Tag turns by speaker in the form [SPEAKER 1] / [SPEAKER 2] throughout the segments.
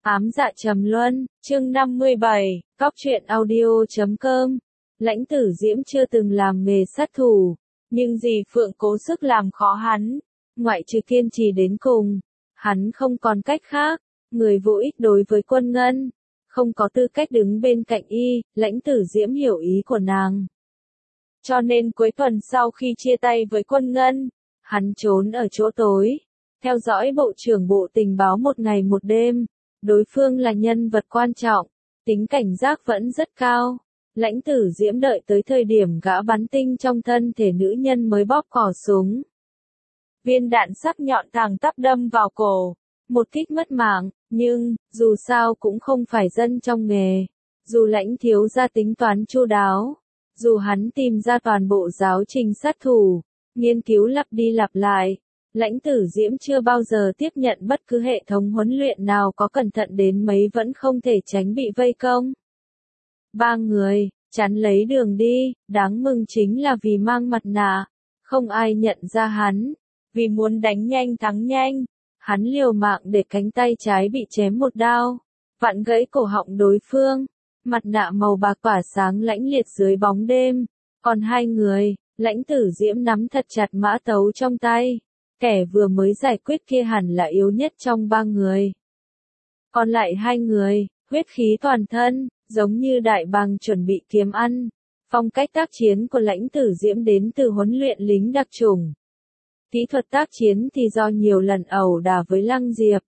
[SPEAKER 1] Ám dạ trầm luân, chương 57, Cóc truyện audio.com. Lãnh Tử Diễm chưa từng làm nghề sát thủ, nhưng dì Phượng cố sức làm khó hắn, ngoại trừ kiên trì đến cùng, hắn không còn cách khác. Người vô ích đối với Quân Ngân, không có tư cách đứng bên cạnh y. Lãnh Tử Diễm hiểu ý của nàng, cho nên cuối tuần sau khi chia tay với Quân Ngân, hắn trốn ở chỗ tối, theo dõi Bộ trưởng Bộ Tình báo một ngày một đêm. Đối phương là nhân vật quan trọng, tính cảnh giác vẫn rất cao. Lãnh Tử Diễm đợi tới thời điểm gã bắn tinh trong thân thể nữ nhân mới bóp cò súng. Viên đạn sắc nhọn thẳng tắp đâm vào cổ, một kích mất mạng, nhưng, dù sao cũng không phải dân trong nghề. Dù Lãnh thiếu gia tính toán chu đáo, dù hắn tìm ra toàn bộ giáo trình sát thủ, nghiên cứu lặp đi lặp lại, Lãnh Tử Diễm chưa bao giờ tiếp nhận bất cứ hệ thống huấn luyện nào có cẩn thận đến mấy vẫn không thể tránh bị vây công. Ba người, chắn lấy đường đi, đáng mừng chính là vì mang mặt nạ, không ai nhận ra hắn. Vì muốn đánh nhanh thắng nhanh, hắn liều mạng để cánh tay trái bị chém một đao, vặn gãy cổ họng đối phương. Mặt nạ màu bạc tỏa sáng lãnh liệt dưới bóng đêm. Còn hai người, Lãnh Tử Diễm nắm thật chặt mã tấu trong tay. Kẻ vừa mới giải quyết kia hẳn là yếu nhất trong ba người. Còn lại hai người, huyết khí toàn thân, giống như đại bàng chuẩn bị kiếm ăn. Phong cách tác chiến của Lãnh Tử Diễm đến từ huấn luyện lính đặc chủng. Kỹ thuật tác chiến thì do nhiều lần ẩu đả với Lăng Diệp.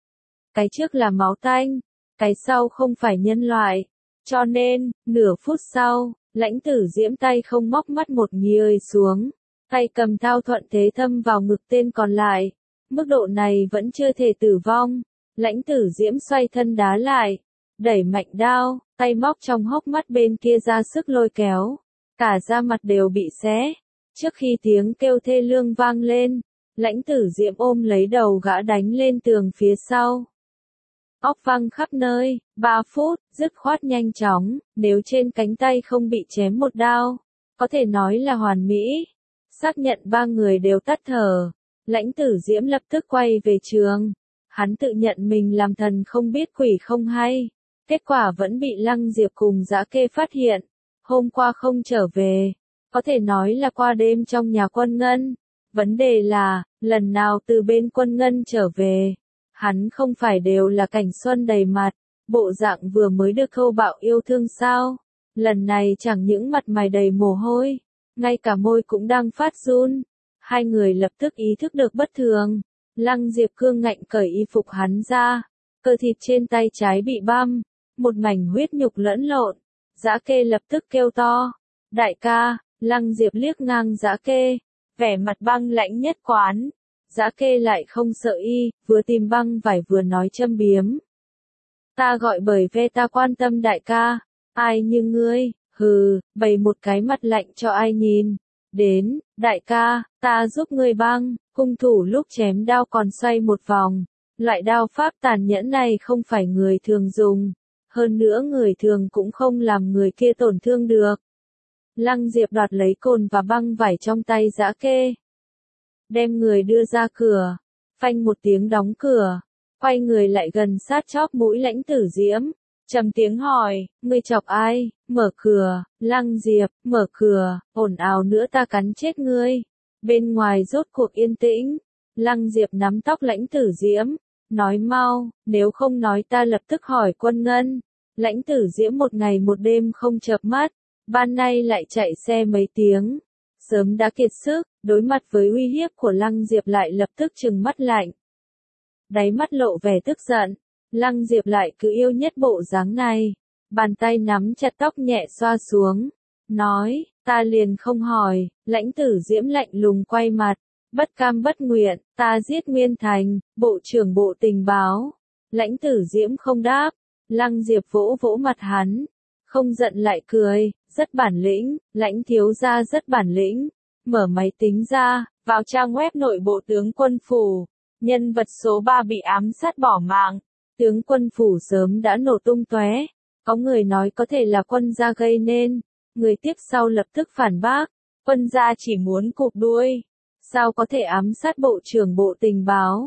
[SPEAKER 1] Cái trước là máu tanh, cái sau không phải nhân loại. Cho nên, nửa phút sau, Lãnh Tử Diễm tay không móc mắt một người xuống. Tay cầm thao thuận thế thâm vào ngực tên còn lại. Mức độ này vẫn chưa thể tử vong. Lãnh Tử Diễm xoay thân đá lại, đẩy mạnh đao, tay móc trong hốc mắt bên kia ra sức lôi kéo. Cả da mặt đều bị xé. Trước khi tiếng kêu thê lương vang lên, Lãnh Tử Diễm ôm lấy đầu gã đánh lên tường phía sau. Óc văng khắp nơi, 3 phút, dứt khoát nhanh chóng, nếu trên cánh tay không bị chém một đao, có thể nói là hoàn mỹ. Xác nhận ba người đều tắt thở, Lãnh Tử Diễm lập tức quay về trường. Hắn tự nhận mình làm thần không biết quỷ không hay. Kết quả vẫn bị Lăng Diệp cùng Dã Kê phát hiện. Hôm qua không trở về, có thể nói là qua đêm trong nhà Quân Ngân. Vấn đề là, lần nào từ bên Quân Ngân trở về, hắn không phải đều là cảnh xuân đầy mặt, bộ dạng vừa mới được khâu bạo yêu thương sao. Lần này chẳng những mặt mày đầy mồ hôi, ngay cả môi cũng đang phát run. Hai người lập tức ý thức được bất thường. Lăng Diệp cương ngạnh cởi y phục hắn ra, cơ thịt trên tay trái bị băm, một mảnh huyết nhục lẫn lộn. Dã Kê lập tức kêu to, đại ca. Lăng Diệp liếc ngang Dã Kê, vẻ mặt băng lãnh nhất quán. Dã Kê lại không sợ y, vừa tìm băng vải vừa nói châm biếm. Ta gọi bởi ve ta quan tâm đại ca, ai như ngươi, hừ, bày một cái mặt lạnh cho ai nhìn. Đến, đại ca, ta giúp ngươi băng. Hung thủ lúc chém đao còn xoay một vòng. Loại đao pháp tàn nhẫn này không phải người thường dùng. Hơn nữa người thường cũng không làm người kia tổn thương được. Lăng Diệp đoạt lấy cồn và băng vải trong tay Dã Kê, đem người đưa ra cửa. Phanh một tiếng đóng cửa, quay người lại gần sát chóp mũi Lãnh Tử Diễm, trầm tiếng hỏi, ngươi chọc ai? Mở cửa. Lăng Diệp, mở cửa, ồn ào nữa ta cắn chết ngươi. Bên ngoài rốt cuộc yên tĩnh. Lăng Diệp nắm tóc Lãnh Tử Diễm, nói mau, nếu không nói ta lập tức hỏi Quân Ngân. Lãnh Tử Diễm một ngày một đêm không chợp mắt, ban nay lại chạy xe mấy tiếng, sớm đã kiệt sức, đối mặt với uy hiếp của Lăng Diệp lại lập tức trừng mắt lạnh. Đáy mắt lộ vẻ tức giận, Lăng Diệp lại cứ yêu nhất bộ dáng này, bàn tay nắm chặt tóc nhẹ xoa xuống, nói, ta liền không hỏi. Lãnh Tử Diễm lạnh lùng quay mặt, bất cam bất nguyện, ta giết Nguyên Thành, Bộ trưởng Bộ Tình báo. Lãnh Tử Diễm không đáp, Lăng Diệp vỗ vỗ mặt hắn, không giận lại cười, rất bản lĩnh, Lãnh thiếu gia rất bản lĩnh. Mở máy tính ra, vào trang web nội bộ tướng quân phủ, nhân vật số 3 bị ám sát bỏ mạng. Tướng quân phủ sớm đã nổ tung tóe, có người nói có thể là Quân gia gây nên, người tiếp sau lập tức phản bác, Quân gia chỉ muốn cụp đuôi, sao có thể ám sát Bộ trưởng Bộ Tình báo.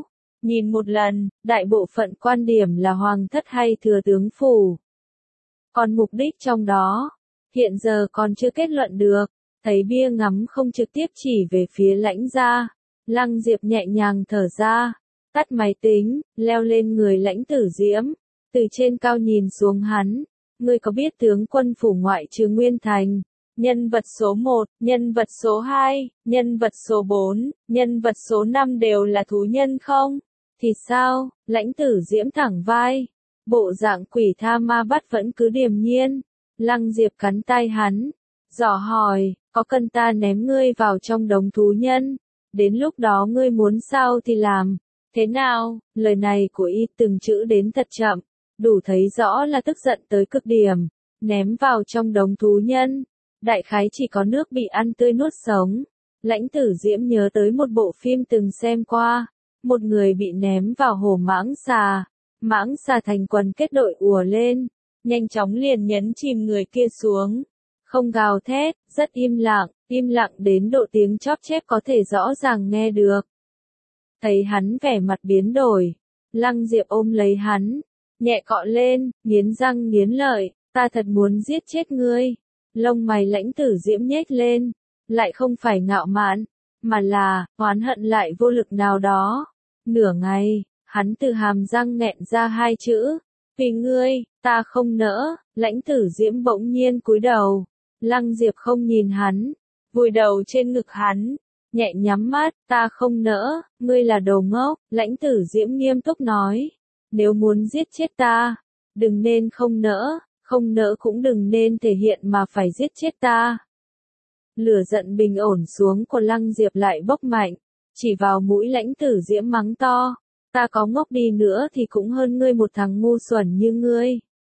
[SPEAKER 1] Nhìn một lần, đại bộ phận quan điểm là hoàng thất hay thừa tướng phủ. Còn mục đích trong đó, hiện giờ còn chưa kết luận được, thấy bia ngắm không trực tiếp chỉ về phía Lãnh gia. Lăng Diệp nhẹ nhàng thở ra, tắt máy tính, leo lên người Lãnh Tử Diễm, từ trên cao nhìn xuống hắn. Ngươi có biết tướng quân phủ ngoại trừ Nguyên Thành, nhân vật số 1, nhân vật số 2, nhân vật số 4, nhân vật số 5 đều là thú nhân không? Thì sao? Lãnh Tử Diễm thẳng vai, bộ dạng quỷ tha ma bắt vẫn cứ điềm nhiên. Lăng Diệp cắn tay hắn, dò hỏi, có cần ta ném ngươi vào trong đống thú nhân? Đến lúc đó ngươi muốn sao thì làm. Thế nào? Lời này của y từng chữ đến thật chậm, đủ thấy rõ là tức giận tới cực điểm. Ném vào trong đống thú nhân, đại khái chỉ có nước bị ăn tươi nuốt sống. Lãnh Tử Diễm nhớ tới một bộ phim từng xem qua, một người bị ném vào hồ mãng xà thành quần kết đội ùa lên, nhanh chóng liền nhấn chìm người kia xuống. Không gào thét, rất im lặng đến độ tiếng chóp chép có thể rõ ràng nghe được. Thấy hắn vẻ mặt biến đổi, Lăng Diệp ôm lấy hắn, nhẹ cọ lên, nghiến răng nghiến lợi, ta thật muốn giết chết ngươi. Lông mày Lãnh Tử Diễm nhếch lên, lại không phải ngạo mạn, mà là oán hận lại vô lực nào đó. Nửa ngày, hắn từ hàm răng nghẹn ra hai chữ, vì ngươi, ta không nỡ. Lãnh Tử Diễm bỗng nhiên cúi đầu, Lăng Diệp không nhìn hắn, vùi đầu trên ngực hắn, nhẹ nhắm mắt, ta không nỡ, ngươi là đồ ngốc. Lãnh Tử Diễm nghiêm túc nói, nếu muốn giết chết ta, đừng nên không nỡ cũng đừng nên thể hiện mà phải giết chết ta. Lửa giận bình ổn xuống của Lăng Diệp lại bốc mạnh, chỉ vào mũi Lãnh Tử Diễm mắng to, ta có ngốc đi nữa thì cũng hơn ngươi một thằng ngu xuẩn như ngươi.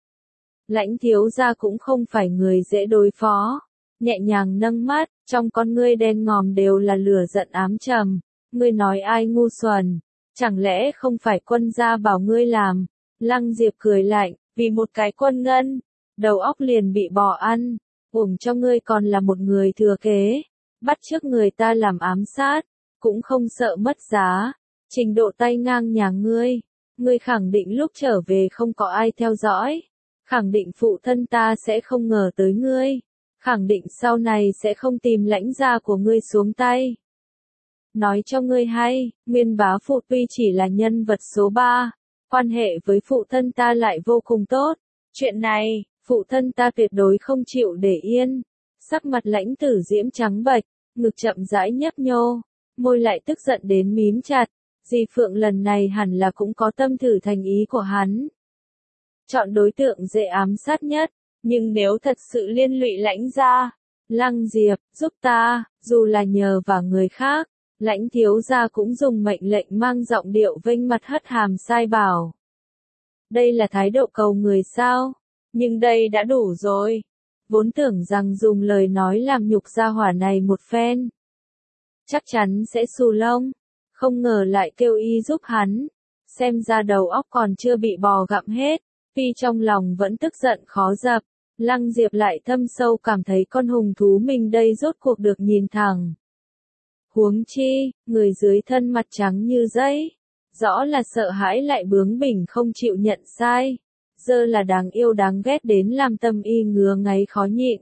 [SPEAKER 1] Lãnh thiếu gia cũng không phải người dễ đối phó, nhẹ nhàng nâng mắt, trong con ngươi đen ngòm đều là lửa giận ám trầm. Ngươi nói ai ngu xuẩn? Chẳng lẽ không phải quân gia bảo ngươi làm? Lăng Diệp cười lạnh, vì một cái quân ngân, đầu óc liền bị bò ăn, uổng cho ngươi còn là một người thừa kế, bắt chước người ta làm ám sát, cũng không sợ mất giá. Trình độ tay ngang nhà ngươi khẳng định lúc trở về không có ai theo dõi, khẳng định phụ thân ta sẽ không ngờ tới ngươi, khẳng định sau này sẽ không tìm Lãnh gia của ngươi xuống tay. Nói cho ngươi hay, Nguyên bá phụ tuy chỉ là nhân vật số 3, quan hệ với phụ thân ta lại vô cùng tốt. Chuyện này, phụ thân ta tuyệt đối không chịu để yên. Sắc mặt Lãnh Tử Diễm trắng bệch, ngực chậm rãi nhấp nhô, môi lại tức giận đến mím chặt. Di Phượng lần này hẳn là cũng có tâm thử thành ý của hắn. Chọn đối tượng dễ ám sát nhất, nhưng nếu thật sự liên lụy Lãnh gia, Lăng Diệp, giúp ta, dù là nhờ vào người khác. Lãnh thiếu gia cũng dùng mệnh lệnh mang giọng điệu vênh mặt hất hàm sai bảo. Đây là thái độ cầu người sao? Nhưng đây đã đủ rồi. Vốn tưởng rằng dùng lời nói làm nhục gia hỏa này một phen, chắc chắn sẽ xù lông. Không ngờ lại kêu y giúp hắn. Xem ra đầu óc còn chưa bị bò gặm hết. Tuy trong lòng vẫn tức giận khó dập, Lăng Diệp lại thâm sâu cảm thấy con hùng thú mình đây rốt cuộc được nhìn thẳng. Huống chi, người dưới thân mặt trắng như giấy, rõ là sợ hãi lại bướng bỉnh không chịu nhận sai, giờ là đáng yêu đáng ghét đến làm tâm y ngứa ngáy khó nhịn.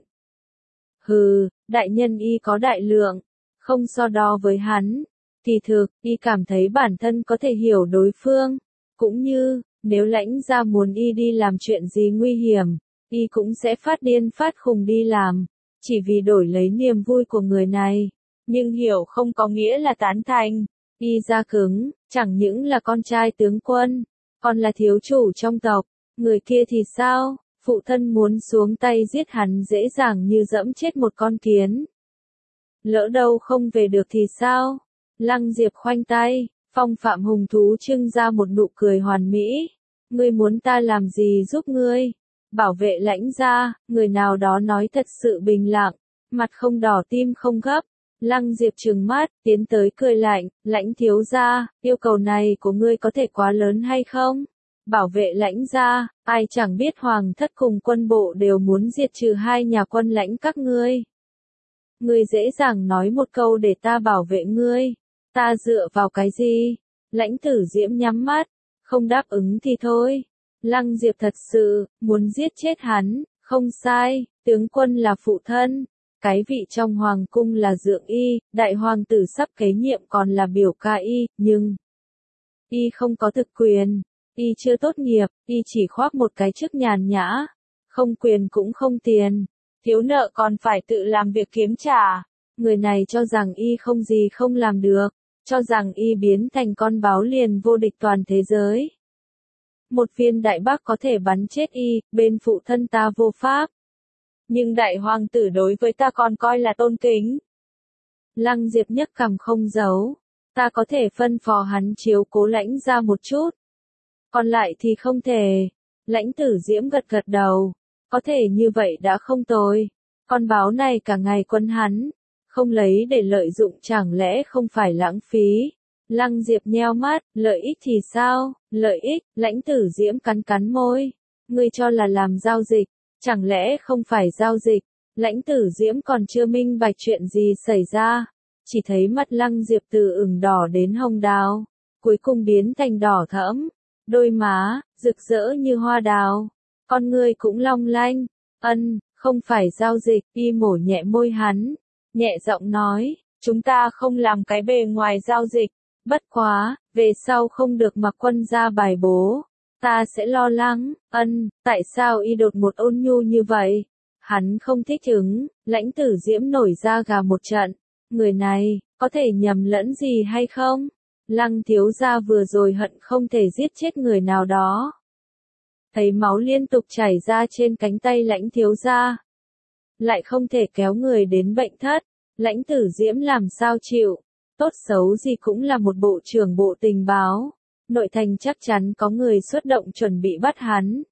[SPEAKER 1] Hừ, đại nhân y có đại lượng, không so đo với hắn, thì thực, y cảm thấy bản thân có thể hiểu đối phương, cũng như, nếu Lãnh gia muốn y đi làm chuyện gì nguy hiểm, y cũng sẽ phát điên phát khùng đi làm, chỉ vì đổi lấy niềm vui của người này. Nhưng hiểu không có nghĩa là tán thành, y da cứng, chẳng những là con trai tướng quân, còn là thiếu chủ trong tộc, người kia thì sao, phụ thân muốn xuống tay giết hắn dễ dàng như dẫm chết một con kiến. Lỡ đâu không về được thì sao? Lăng Diệp khoanh tay, phong phạm hùng thú trưng ra một nụ cười hoàn mỹ. Ngươi muốn ta làm gì giúp ngươi? Bảo vệ Lãnh gia, người nào đó nói thật sự bình lặng, mặt không đỏ tim không gấp. Lăng Diệp trừng mắt, tiến tới cười lạnh, Lãnh thiếu gia, yêu cầu này của ngươi có thể quá lớn hay không? Bảo vệ Lãnh gia, ai chẳng biết hoàng thất cùng quân bộ đều muốn diệt trừ hai nhà quân Lãnh các ngươi. Ngươi dễ dàng nói một câu để ta bảo vệ ngươi, ta dựa vào cái gì? Lãnh Tử Diễm nhắm mắt, không đáp ứng thì thôi. Lăng Diệp thật sự muốn giết chết hắn, không sai, tướng quân là phụ thân, cái vị trong hoàng cung là dượng y, đại hoàng tử sắp kế nhiệm còn là biểu ca y, nhưng y không có thực quyền, y chưa tốt nghiệp, y chỉ khoác một cái chức nhàn nhã, không quyền cũng không tiền, thiếu nợ còn phải tự làm việc kiếm trả. Người này cho rằng y không gì không làm được, cho rằng y biến thành con báo liền vô địch toàn thế giới. Một viên đại bác có thể bắn chết y, bên phụ thân ta vô pháp. Nhưng đại hoàng tử đối với ta còn coi là tôn kính. Lăng Diệp nhấc cằm không giấu, ta có thể phân phò hắn chiếu cố Lãnh gia một chút. Còn lại thì không thể. Lãnh Tử Diễm gật gật đầu, có thể như vậy đã không tồi. Con báo này cả ngày quấn hắn, không lấy để lợi dụng chẳng lẽ không phải lãng phí. Lăng Diệp nheo mắt, lợi ích thì sao? Lợi ích, Lãnh Tử Diễm cắn cắn môi. Ngươi cho là làm giao dịch, chẳng lẽ không phải giao dịch? Lãnh Tử Diễm còn chưa minh bạch chuyện gì xảy ra, chỉ thấy mắt Lăng Diệp từ ửng đỏ đến hồng đào, cuối cùng biến thành đỏ thẫm, đôi má rực rỡ như hoa đào, con ngươi cũng long lanh. Không phải giao dịch. Y mổ nhẹ môi hắn, nhẹ giọng nói, chúng ta không làm cái bề ngoài giao dịch. Bất quá, về sau không được mặc quân gia bài bố. Ta sẽ lo lắng. Tại sao y đột một ôn nhu như vậy? Hắn không thích ứng. Lãnh Tử Diễm nổi da gà một trận. Người này, có thể nhầm lẫn gì hay không? Lăng thiếu gia vừa rồi hận không thể giết chết người nào đó. Thấy máu liên tục chảy ra trên cánh tay Lãnh thiếu gia. Lại không thể kéo người đến bệnh thất. Lãnh Tử Diễm làm sao chịu? Tốt xấu gì cũng là một bộ trưởng bộ tình báo. Nội thành chắc chắn có người xuất động chuẩn bị bắt hắn.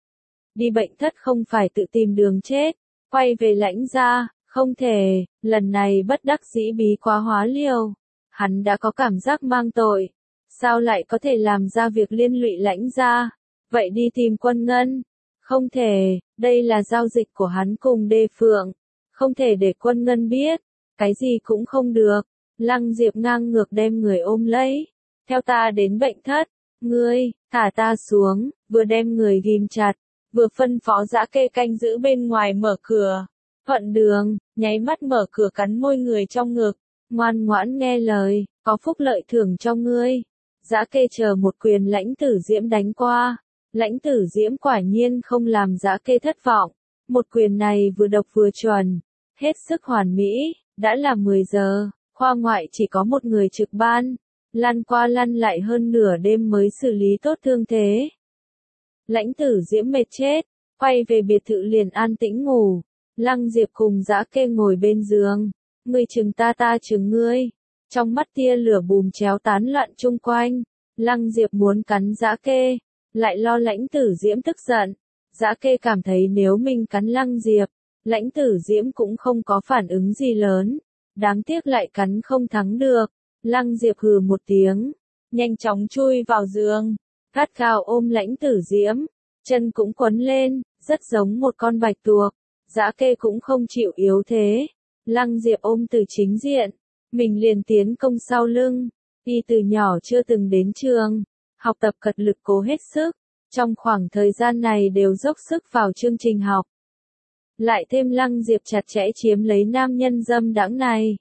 [SPEAKER 1] Đi bệnh thất không phải tự tìm đường chết. Quay về Lãnh gia, không thể. Lần này bất đắc dĩ bí quá hóa liều. Hắn đã có cảm giác mang tội. Sao lại có thể làm ra việc liên lụy Lãnh gia? Vậy đi tìm Quân Ngân. Không thể, đây là giao dịch của hắn cùng Đê Phượng. Không thể để Quân Ngân biết. Cái gì cũng không được. Lăng Diệp ngang ngược đem người ôm lấy. Theo ta đến bệnh thất. Ngươi, thả ta xuống, vừa đem người ghim chặt, vừa phân phó Dã Kê canh giữ bên ngoài mở cửa. Thuận Đường, nháy mắt mở cửa cắn môi người trong ngực. Ngoan ngoãn nghe lời, có phúc lợi thưởng cho ngươi. Dã Kê chờ một quyền Lãnh Tử Diễm đánh qua. Lãnh Tử Diễm quả nhiên không làm Dã Kê thất vọng. Một quyền này vừa độc vừa chuẩn. Hết sức hoàn mỹ, đã là 10 giờ, khoa ngoại chỉ có một người trực ban. Lăn qua lăn lại hơn nửa đêm mới xử lý tốt thương thế. Lãnh Tử Diễm mệt chết, quay về biệt thự liền an tĩnh ngủ. Lăng Diệp cùng Dã Kê ngồi bên giường. Ngươi chừng ta chừng ngươi. Trong mắt tia lửa bùm chéo tán loạn chung quanh. Lăng Diệp muốn cắn Dã Kê, lại lo Lãnh Tử Diễm tức giận. Dã Kê cảm thấy nếu mình cắn Lăng Diệp, Lãnh Tử Diễm cũng không có phản ứng gì lớn. Đáng tiếc lại cắn không thắng được. Lăng Diệp hừ một tiếng, nhanh chóng chui vào giường, gắt gao ôm Lãnh Tử Diễm, chân cũng quấn lên, rất giống một con bạch tuộc. Dã Kê cũng không chịu yếu thế. Lăng Diệp ôm từ chính diện, mình liền tiến công sau lưng. Y từ nhỏ chưa từng đến trường, học tập cật lực cố hết sức, trong khoảng thời gian này đều dốc sức vào chương trình học. Lại thêm Lăng Diệp chặt chẽ chiếm lấy nam nhân dâm đãng này.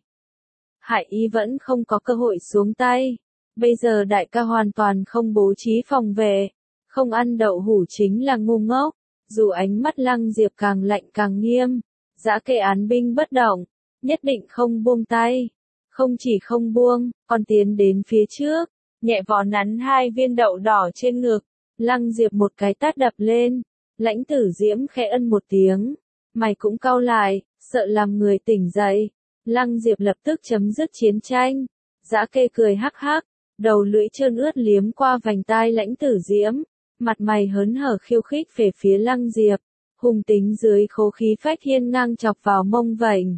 [SPEAKER 1] Hại Y vẫn không có cơ hội xuống tay. Bây giờ đại ca hoàn toàn không bố trí phòng vệ, không ăn đậu hũ chính là ngu ngốc. Dù ánh mắt Lăng Diệp càng lạnh càng nghiêm, Dã Kê án binh bất động, nhất định không buông tay. Không chỉ không buông, còn tiến đến phía trước, nhẹ vò nắn 2 viên đậu đỏ trên ngực. Lăng Diệp một cái tát đập lên. Lãnh Tử Diễm khẽ ân một tiếng, mày cũng cau lại, sợ làm người tỉnh dậy. Lăng Diệp lập tức chấm dứt chiến tranh. Dã Kê cười hắc hắc, đầu lưỡi trơn ướt liếm qua vành tai Lãnh Tử Diễm, mặt mày hớn hở khiêu khích về phía Lăng Diệp, hung tính dưới khố khí phách hiên ngang chọc vào mông vảnh.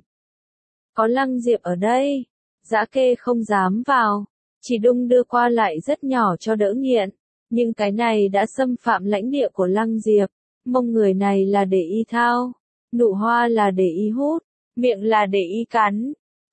[SPEAKER 1] Có Lăng Diệp ở đây, Dã Kê không dám vào, chỉ đung đưa qua lại rất nhỏ cho đỡ nghiện, nhưng cái này đã xâm phạm lãnh địa của Lăng Diệp, mông người này là để y thao, nụ hoa là để y hút, miệng là để y cắn,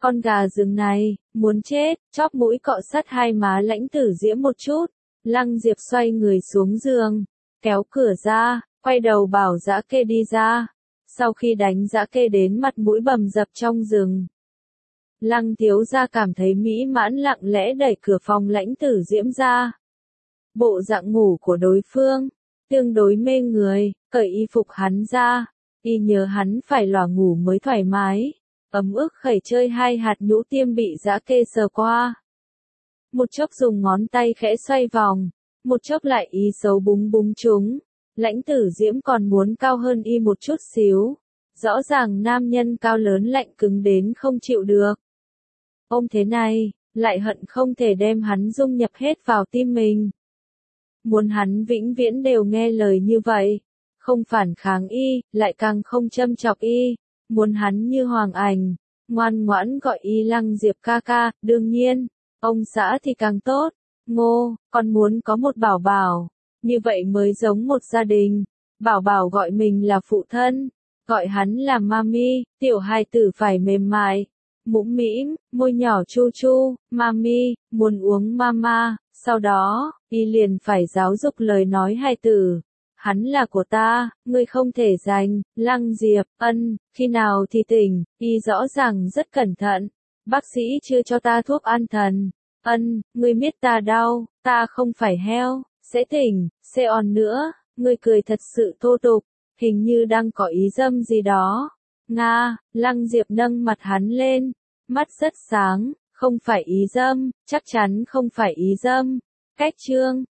[SPEAKER 1] Con gà rừng này, muốn chết, chóp mũi cọ sát hai má Lãnh Tử Diễm một chút. Lăng Diệp xoay người xuống giường, kéo cửa ra, quay đầu bảo Dã Kê đi ra. Sau khi đánh Dã Kê đến mặt mũi bầm dập trong rừng, Lăng thiếu gia cảm thấy mỹ mãn lặng lẽ đẩy cửa phòng Lãnh Tử Diễm ra. Bộ dạng ngủ của đối phương, tương đối mê người, cởi y phục hắn ra, y nhớ hắn phải lòa ngủ mới thoải mái, ấm ức khẩy chơi hai hạt nhũ tiêm bị Dã Kê sờ qua. Một chốc dùng ngón tay khẽ xoay vòng, một chốc lại ý xấu búng búng chúng. Lãnh Tử Diễm còn muốn cao hơn y một chút xíu. Rõ ràng nam nhân cao lớn lạnh cứng đến không chịu được. Ôm thế này, lại hận không thể đem hắn dung nhập hết vào tim mình. Muốn hắn vĩnh viễn đều nghe lời như vậy. Không phản kháng y, lại càng không châm chọc y. Muốn hắn như Hoàng Ảnh, ngoan ngoãn gọi y Lăng Diệp ca ca, đương nhiên, ông xã thì càng tốt. Ngô, con muốn có một bảo bảo, như vậy mới giống một gia đình. Bảo bảo gọi mình là phụ thân, gọi hắn là mami, tiểu hài tử phải mềm mại, mũm mĩm, môi nhỏ chu chu, mami, muốn uống mama, sau đó, y liền phải giáo dục lời nói hài tử. Hắn là của ta, ngươi không thể giành. Lăng Diệp, khi nào thì tỉnh, y rõ ràng rất cẩn thận. Bác sĩ chưa cho ta thuốc an thần. Ngươi biết ta đau, ta không phải heo, sẽ tỉnh, sẽ on nữa. Ngươi cười thật sự thô tục, hình như đang có ý dâm gì đó. Nga, Lăng Diệp nâng mặt hắn lên, mắt rất sáng, không phải ý dâm, chắc chắn không phải ý dâm. Cách chương